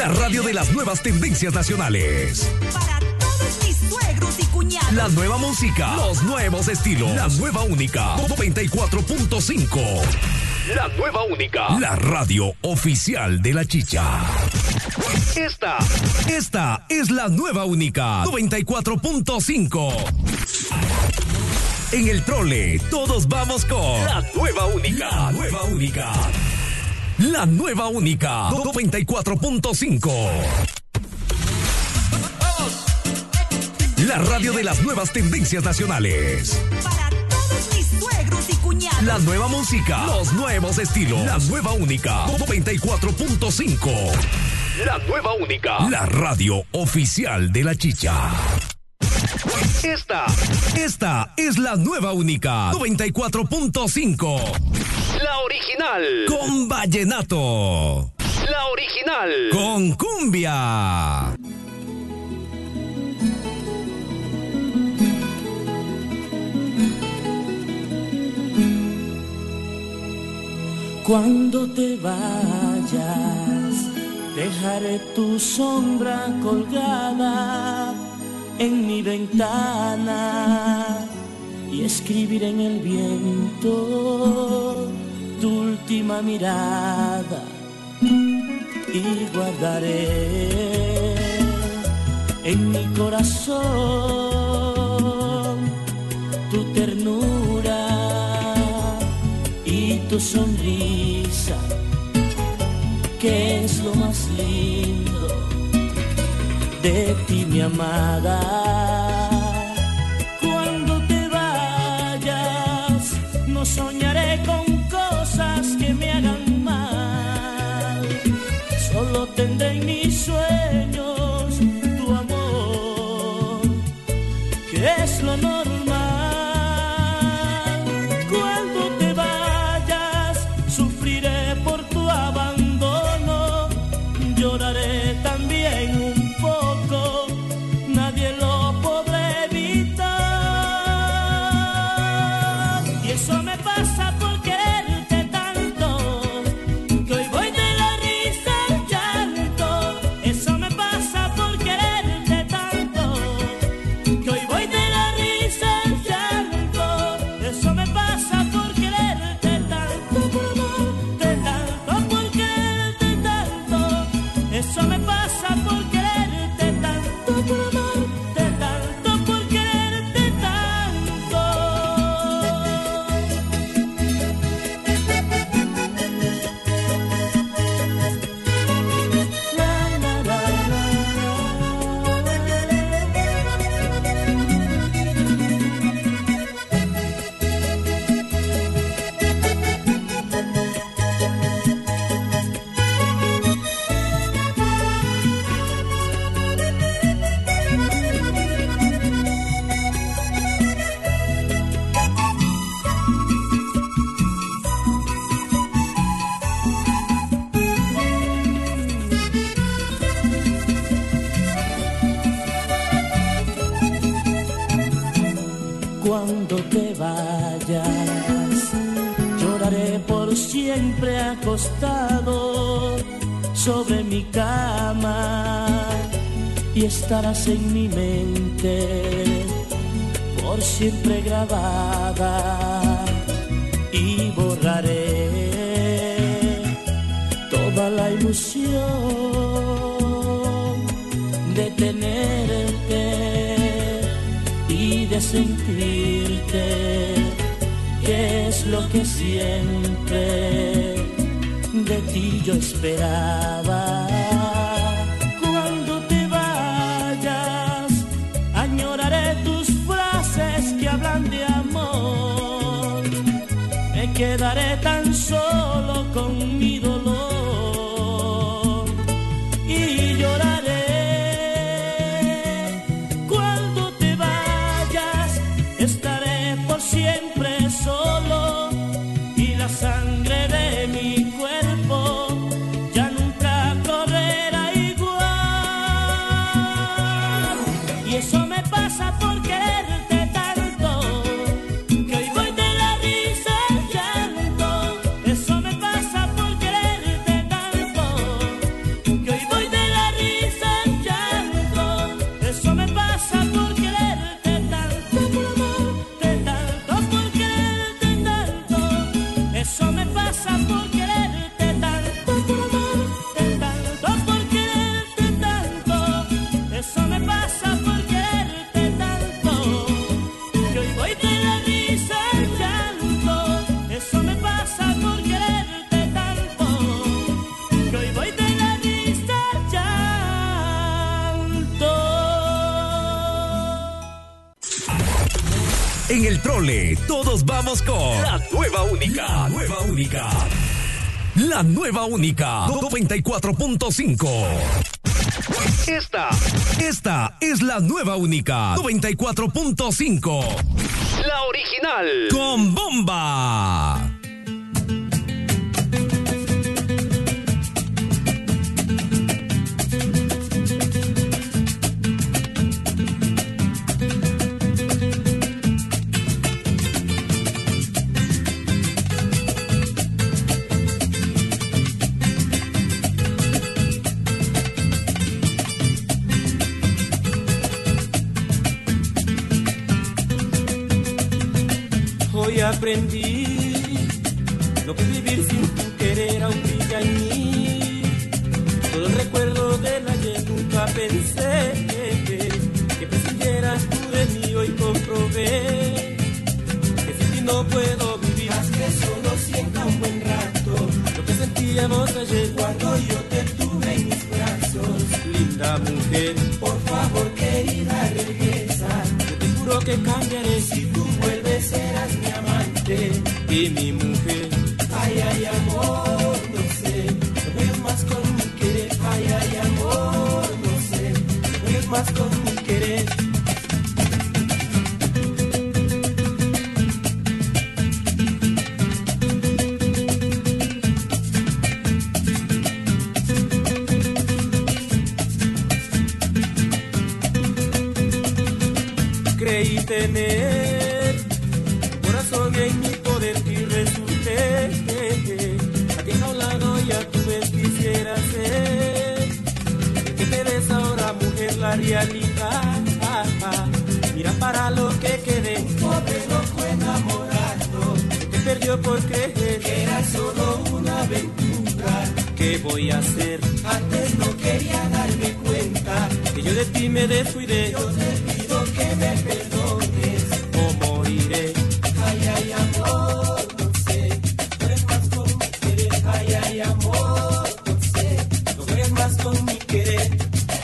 La radio de las nuevas tendencias nacionales. Para todos mis suegros y cuñados. La nueva música, los nuevos estilos. La nueva única 94.5. La nueva única. La radio oficial de la chicha. Esta es la nueva única 94.5. En el trole, todos vamos con la nueva única. La nueva única. La nueva única 94.5. La radio de las nuevas tendencias nacionales. Para todos mis suegros y cuñados. La nueva música, los nuevos estilos. La nueva única 94.5. La nueva única. La radio oficial de la chicha. Esta es la nueva única 94.5. La original con vallenato. La original con cumbia. Cuando te vayas, dejaré tu sombra colgada en mi ventana y escribiré en el viento tu última mirada y guardaré en mi corazón tu ternura y tu sonrisa, que es lo más lindo de ti, mi amada. Cuando te vayas, no soñaré con cosas que me hagan mal. Solo tendré en mis sueños tu amor, que es lo normal. Cuando te vayas, sufriré por tu abandono, lloraré también un poco, nadie lo podrá evitar. Y eso me pasa por quererte tanto, que hoy voy de la risa al llanto. Eso me pasa por quererte tanto, que hoy voy de la risa al llanto. Eso me pasa por quererte tanto, por amarte tanto, por quererte tanto. Eso me pasa por quererte tanto, por amarte tanto, por quererte tanto. La, la, la, la, Cuando te vayas, lloraré por siempre acostado sobre mi cama y estarás en mi mente por siempre grabada, y borraré toda la ilusión de tenerte y de sentirte, que es lo que siempre de ti yo esperaba. Cuando te vayas, añoraré tus frases que hablan de amor. Me quedaré tan solo con mi dolor y lloraré. Cuando te vayas, estaré por siempre solo, y la sangre de mi cuerpo ya nunca corre. En el trole, todos vamos con la nueva única. La nueva única. La nueva única. 94.5. Esta es la nueva única. 94.5. La original. Con bomba. Aprendí lo que es vivir sin tu querer aún brilla en mí. Todo el recuerdo del ayer nunca pensé que prescindieras tú de mí. Hoy comprobé que sin ti no puedo vivir más que solo sienta un buen rato. Lo que sentíamos ayer cuando yo te tuve en mis brazos. Linda mujer, por favor querida regresa. Yo te juro que cambiaré si tú vuelves, serás mi amante y mi mujer. Ay, ay, amor, no sé, no juegues más con mi querer. Ay, ay, amor, no sé, no juegues más con mi querer. Creí tener corazón en mi poder y resulté a ti a un lado y a tu vez quisiera ser el que te ves ahora, mujer, la realidad. Mira para lo que quedé, un pobre loco enamorado que perdió por creer que era solo una aventura. ¿Qué voy a hacer? Antes no quería darme cuenta que yo de ti me descuidé. Yo te pido que me perdones o moriré. Ay, ay, amor, no sé, no eres más con mi querer. Ay, ay, amor, no sé, no eres más con mi querer.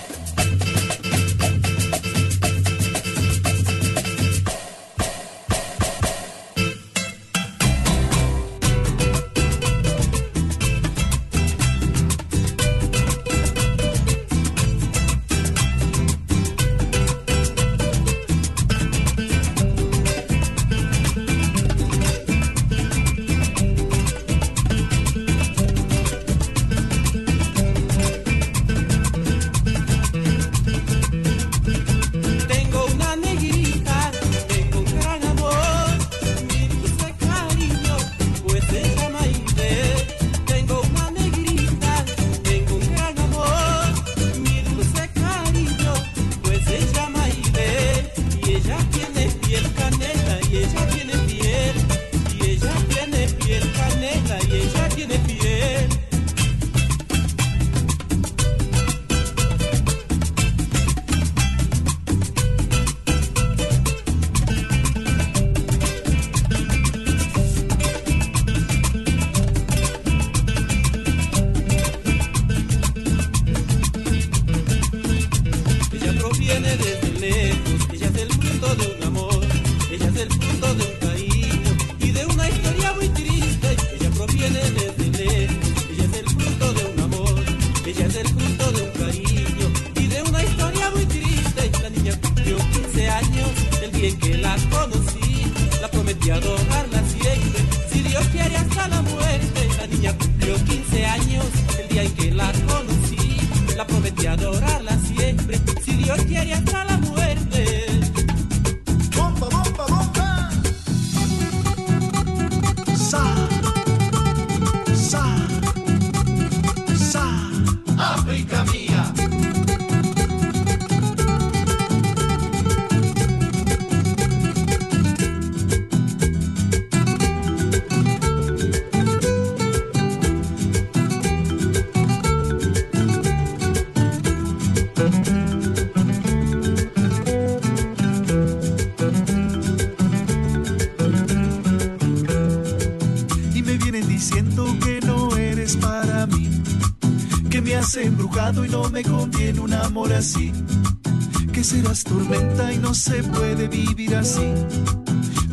Embrujado y no me conviene un amor así, que serás tormenta y no se puede vivir así.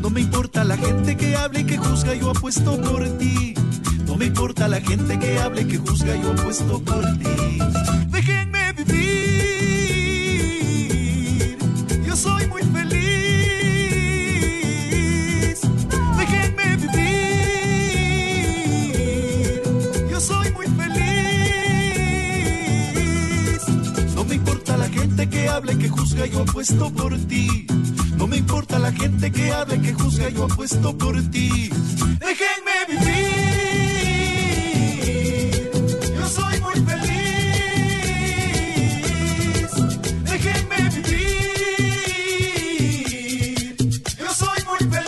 No me importa la gente que hable y que juzga, yo apuesto por ti. No me importa la gente que hable y que juzga, yo apuesto por ti. Déjenme vivir, yo soy muy feliz. Déjenme vivir, yo soy muy feliz. No me importa la gente que hable y que juzga, yo apuesto por ti. No me importa la gente que hable, que juzga, yo apuesto por ti. Déjenme vivir, yo soy muy feliz. Déjenme vivir, yo soy muy feliz.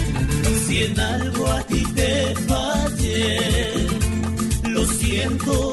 Si en algo a ti te fallé, lo siento.